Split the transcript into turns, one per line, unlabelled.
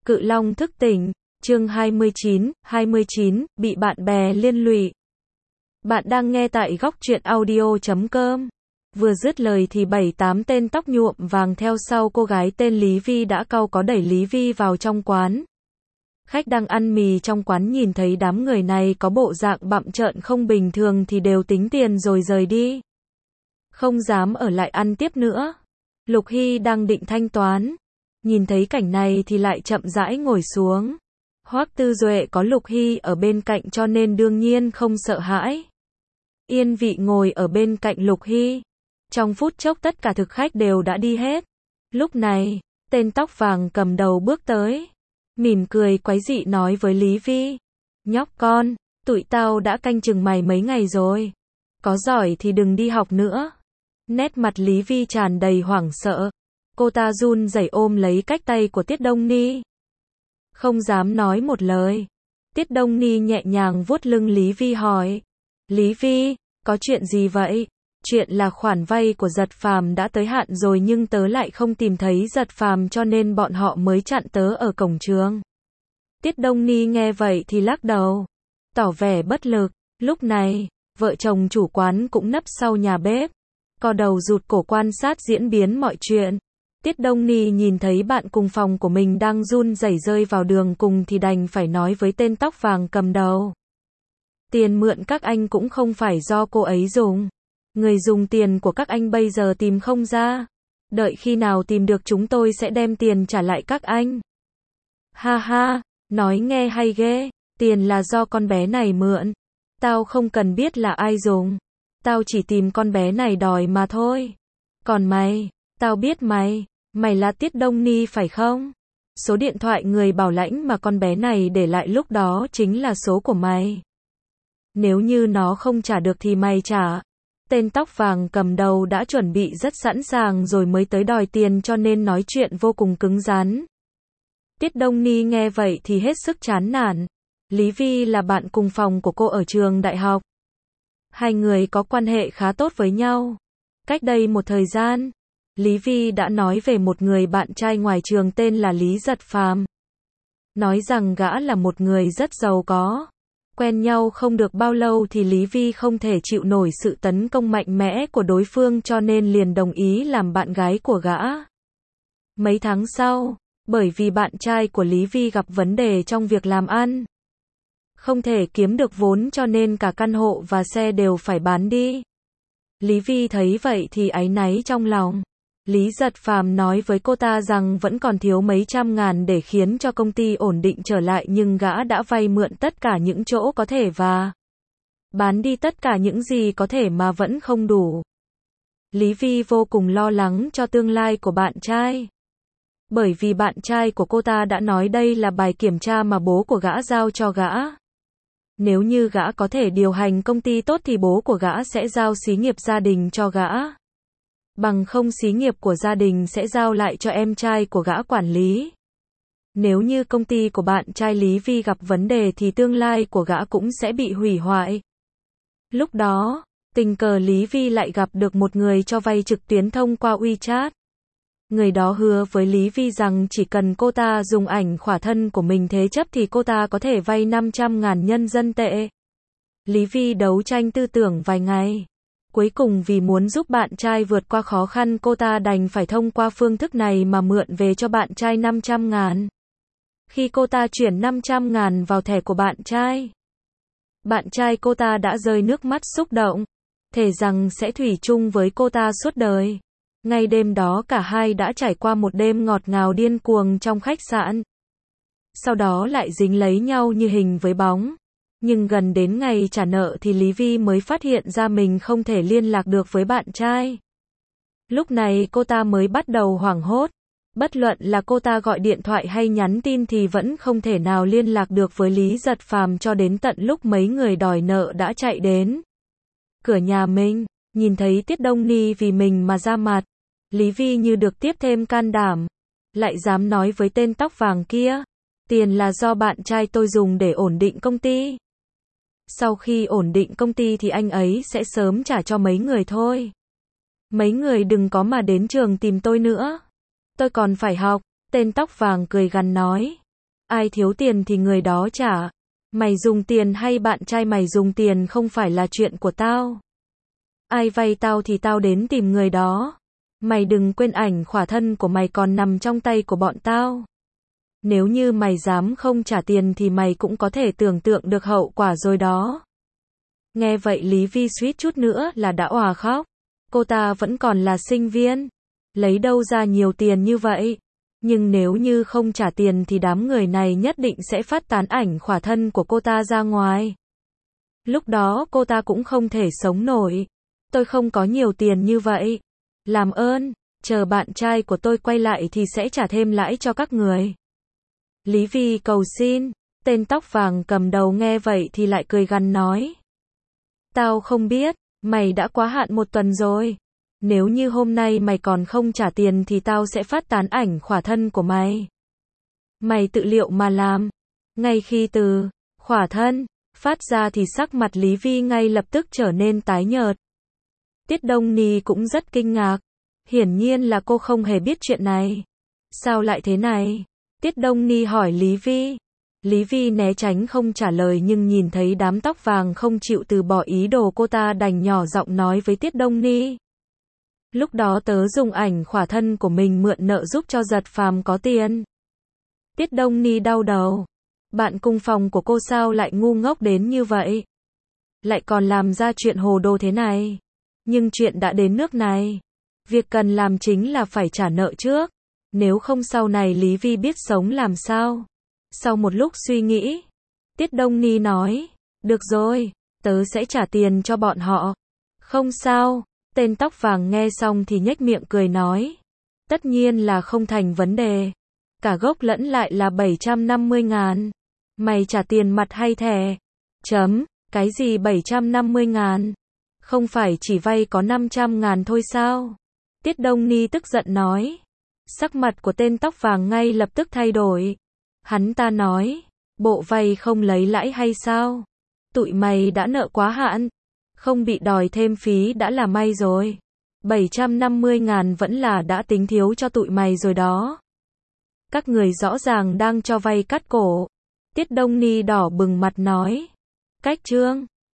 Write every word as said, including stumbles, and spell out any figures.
Cự Long thức tỉnh, chương hai mươi chín, hai mươi chín, bị bạn bè liên lụy. Bạn đang nghe tại góc truyện audio chấm com. Vừa dứt lời thì bảy tám tên tóc nhuộm vàng theo sau cô gái tên Lý Vi đã cau có đẩy Lý Vi vào trong quán. Khách đang ăn mì trong quán nhìn thấy đám người này có bộ dạng bặm trợn không bình thường thì đều tính tiền rồi rời đi. Không dám ở lại ăn tiếp nữa. Lục Hy đang định thanh toán. Nhìn thấy cảnh này thì lại chậm rãi ngồi xuống. Hoắc Tư Duệ có Lục Hy ở bên cạnh cho nên đương nhiên không sợ hãi. Yên vị ngồi ở bên cạnh Lục Hy. Trong phút chốc tất cả thực khách đều đã đi hết. Lúc này, tên tóc vàng cầm đầu bước tới. Mỉm cười quái dị nói với Lý Vi. Nhóc con, tụi tao đã canh chừng mày mấy ngày rồi. Có giỏi thì đừng đi học nữa. Nét mặt Lý Vi tràn đầy hoảng sợ. Cô ta run rẩy ôm lấy cách tay của Tiết Đông Ni. Không dám nói một lời. Tiết Đông Ni nhẹ nhàng vuốt lưng Lý Vi hỏi. Lý Vi, có chuyện gì vậy? Chuyện là khoản vay của Giật Phàm đã tới hạn rồi nhưng tớ lại không tìm thấy Giật Phàm cho nên bọn họ mới chặn tớ ở cổng trường. Tiết Đông Ni nghe vậy thì lắc đầu. Tỏ vẻ bất lực. Lúc này, vợ chồng chủ quán cũng nấp sau nhà bếp. Co đầu rụt cổ quan sát diễn biến mọi chuyện. Tiết Đông Ni nhìn thấy bạn cùng phòng của mình đang run rẩy rơi vào đường cùng thì đành phải nói với tên tóc vàng cầm đầu. Tiền mượn các anh cũng không phải do cô ấy dùng. Người dùng tiền của các anh bây giờ tìm không ra. Đợi khi nào tìm được chúng tôi sẽ đem tiền trả lại các anh. Ha ha, nói nghe hay ghê. Tiền là do con bé này mượn. Tao không cần biết là ai dùng. Tao chỉ tìm con bé này đòi mà thôi. Còn mày, tao biết mày. Mày là Tiết Đông Ni phải không? Số điện thoại người bảo lãnh mà con bé này để lại lúc đó chính là số của mày. Nếu như nó không trả được thì mày trả. Tên tóc vàng cầm đầu đã chuẩn bị rất sẵn sàng rồi mới tới đòi tiền cho nên nói chuyện vô cùng cứng rắn. Tiết Đông Ni nghe vậy thì hết sức chán nản. Lý Vi là bạn cùng phòng của cô ở trường đại học. Hai người có quan hệ khá tốt với nhau. Cách đây một thời gian, Lý Vi đã nói về một người bạn trai ngoài trường tên là Lý Giật Phàm. Nói rằng gã là một người rất giàu có. Quen nhau không được bao lâu thì Lý Vi không thể chịu nổi sự tấn công mạnh mẽ của đối phương cho nên liền đồng ý làm bạn gái của gã. Mấy tháng sau, bởi vì bạn trai của Lý Vi gặp vấn đề trong việc làm ăn. Không thể kiếm được vốn cho nên cả căn hộ và xe đều phải bán đi. Lý Vi thấy vậy thì áy náy trong lòng. Lý Giật Phàm nói với cô ta rằng vẫn còn thiếu mấy trăm ngàn để khiến cho công ty ổn định trở lại nhưng gã đã vay mượn tất cả những chỗ có thể và bán đi tất cả những gì có thể mà vẫn không đủ. Lý Vi vô cùng lo lắng cho tương lai của bạn trai. Bởi vì bạn trai của cô ta đã nói đây là bài kiểm tra mà bố của gã giao cho gã. Nếu như gã có thể điều hành công ty tốt thì bố của gã sẽ giao xí nghiệp gia đình cho gã. Bằng không xí nghiệp của gia đình sẽ giao lại cho em trai của gã quản lý. Nếu như công ty của bạn trai Lý Vi gặp vấn đề thì tương lai của gã cũng sẽ bị hủy hoại. Lúc đó, tình cờ Lý Vi lại gặp được một người cho vay trực tuyến thông qua WeChat. Người đó hứa với Lý Vi rằng chỉ cần cô ta dùng ảnh khỏa thân của mình thế chấp thì cô ta có thể vay năm trăm ngàn nhân dân tệ. Lý Vi đấu tranh tư tưởng vài ngày. Cuối cùng vì muốn giúp bạn trai vượt qua khó khăn cô ta đành phải thông qua phương thức này mà mượn về cho bạn trai năm trăm ngàn. Khi cô ta chuyển năm trăm ngàn vào thẻ của bạn trai, bạn trai cô ta đã rơi nước mắt xúc động, thề rằng sẽ thủy chung với cô ta suốt đời. Ngay đêm đó cả hai đã trải qua một đêm ngọt ngào điên cuồng trong khách sạn. Sau đó lại dính lấy nhau như hình với bóng. Nhưng gần đến ngày trả nợ thì Lý Vi mới phát hiện ra mình không thể liên lạc được với bạn trai. Lúc này cô ta mới bắt đầu hoảng hốt. Bất luận là cô ta gọi điện thoại hay nhắn tin thì vẫn không thể nào liên lạc được với Lý Giật Phàm cho đến tận lúc mấy người đòi nợ đã chạy đến cửa nhà mình, nhìn thấy Tiết Đông Ni vì mình mà ra mặt. Lý Vi như được tiếp thêm can đảm. Lại dám nói với tên tóc vàng kia. Tiền là do bạn trai tôi dùng để ổn định công ty. Sau khi ổn định công ty thì anh ấy sẽ sớm trả cho mấy người thôi. Mấy người đừng có mà đến trường tìm tôi nữa. Tôi còn phải học. Tên tóc vàng cười gằn nói. Ai thiếu tiền thì người đó trả. Mày dùng tiền hay bạn trai mày dùng tiền không phải là chuyện của tao. Ai vay tao thì tao đến tìm người đó. Mày đừng quên ảnh khỏa thân của mày còn nằm trong tay của bọn tao. Nếu như mày dám không trả tiền thì mày cũng có thể tưởng tượng được hậu quả rồi đó. Nghe vậy Lý Vi suýt chút nữa là đã òa khóc. Cô ta vẫn còn là sinh viên. Lấy đâu ra nhiều tiền như vậy. Nhưng nếu như không trả tiền thì đám người này nhất định sẽ phát tán ảnh khỏa thân của cô ta ra ngoài. Lúc đó cô ta cũng không thể sống nổi. Tôi không có nhiều tiền như vậy. Làm ơn, chờ bạn trai của tôi quay lại thì sẽ trả thêm lãi cho các người. Lý Vi cầu xin. Tên tóc vàng cầm đầu nghe vậy thì lại cười gằn nói. Tao không biết, mày đã quá hạn một tuần rồi. Nếu như hôm nay mày còn không trả tiền thì tao sẽ phát tán ảnh khỏa thân của mày. Mày tự liệu mà làm. Ngay khi từ khỏa thân phát ra thì sắc mặt Lý Vi ngay lập tức trở nên tái nhợt. Tiết Đông Ni cũng rất kinh ngạc. Hiển nhiên là cô không hề biết chuyện này. Sao lại thế này? Tiết Đông Ni hỏi Lý Vi. Lý Vi né tránh không trả lời nhưng nhìn thấy đám tóc vàng không chịu từ bỏ ý đồ cô ta đành nhỏ giọng nói với Tiết Đông Ni. Lúc đó tớ dùng ảnh khỏa thân của mình mượn nợ giúp cho Giật Phàm có tiền. Tiết Đông Ni đau đầu. Bạn cùng phòng của cô sao lại ngu ngốc đến như vậy? Lại còn làm ra chuyện hồ đồ thế này. Nhưng chuyện đã đến nước này. Việc cần làm chính là phải trả nợ trước. Nếu không sau này Lý Vi biết sống làm sao? Sau một lúc suy nghĩ, Tiết Đông Ni nói, được rồi, tớ sẽ trả tiền cho bọn họ. Không sao, tên tóc vàng nghe xong thì nhếch miệng cười nói. Tất nhiên là không thành vấn đề. Cả gốc lẫn lại là bảy trăm năm mươi ngàn. Mày trả tiền mặt hay thẻ? Chấm, cái gì bảy trăm năm mươi ngàn? Không phải chỉ vay có năm trăm ngàn thôi sao? Tiết Đông Ni tức giận nói. Sắc mặt của tên tóc vàng ngay lập tức thay đổi. Hắn ta nói, bộ vay không lấy lãi hay sao? Tụi mày đã nợ quá hạn, không bị đòi thêm phí đã là may rồi. bảy trăm năm mươi ngàn vẫn là đã tính thiếu cho tụi mày rồi đó. Các người rõ ràng đang cho vay cắt cổ. Tiết Đông Ni đỏ bừng mặt nói. Cách trương.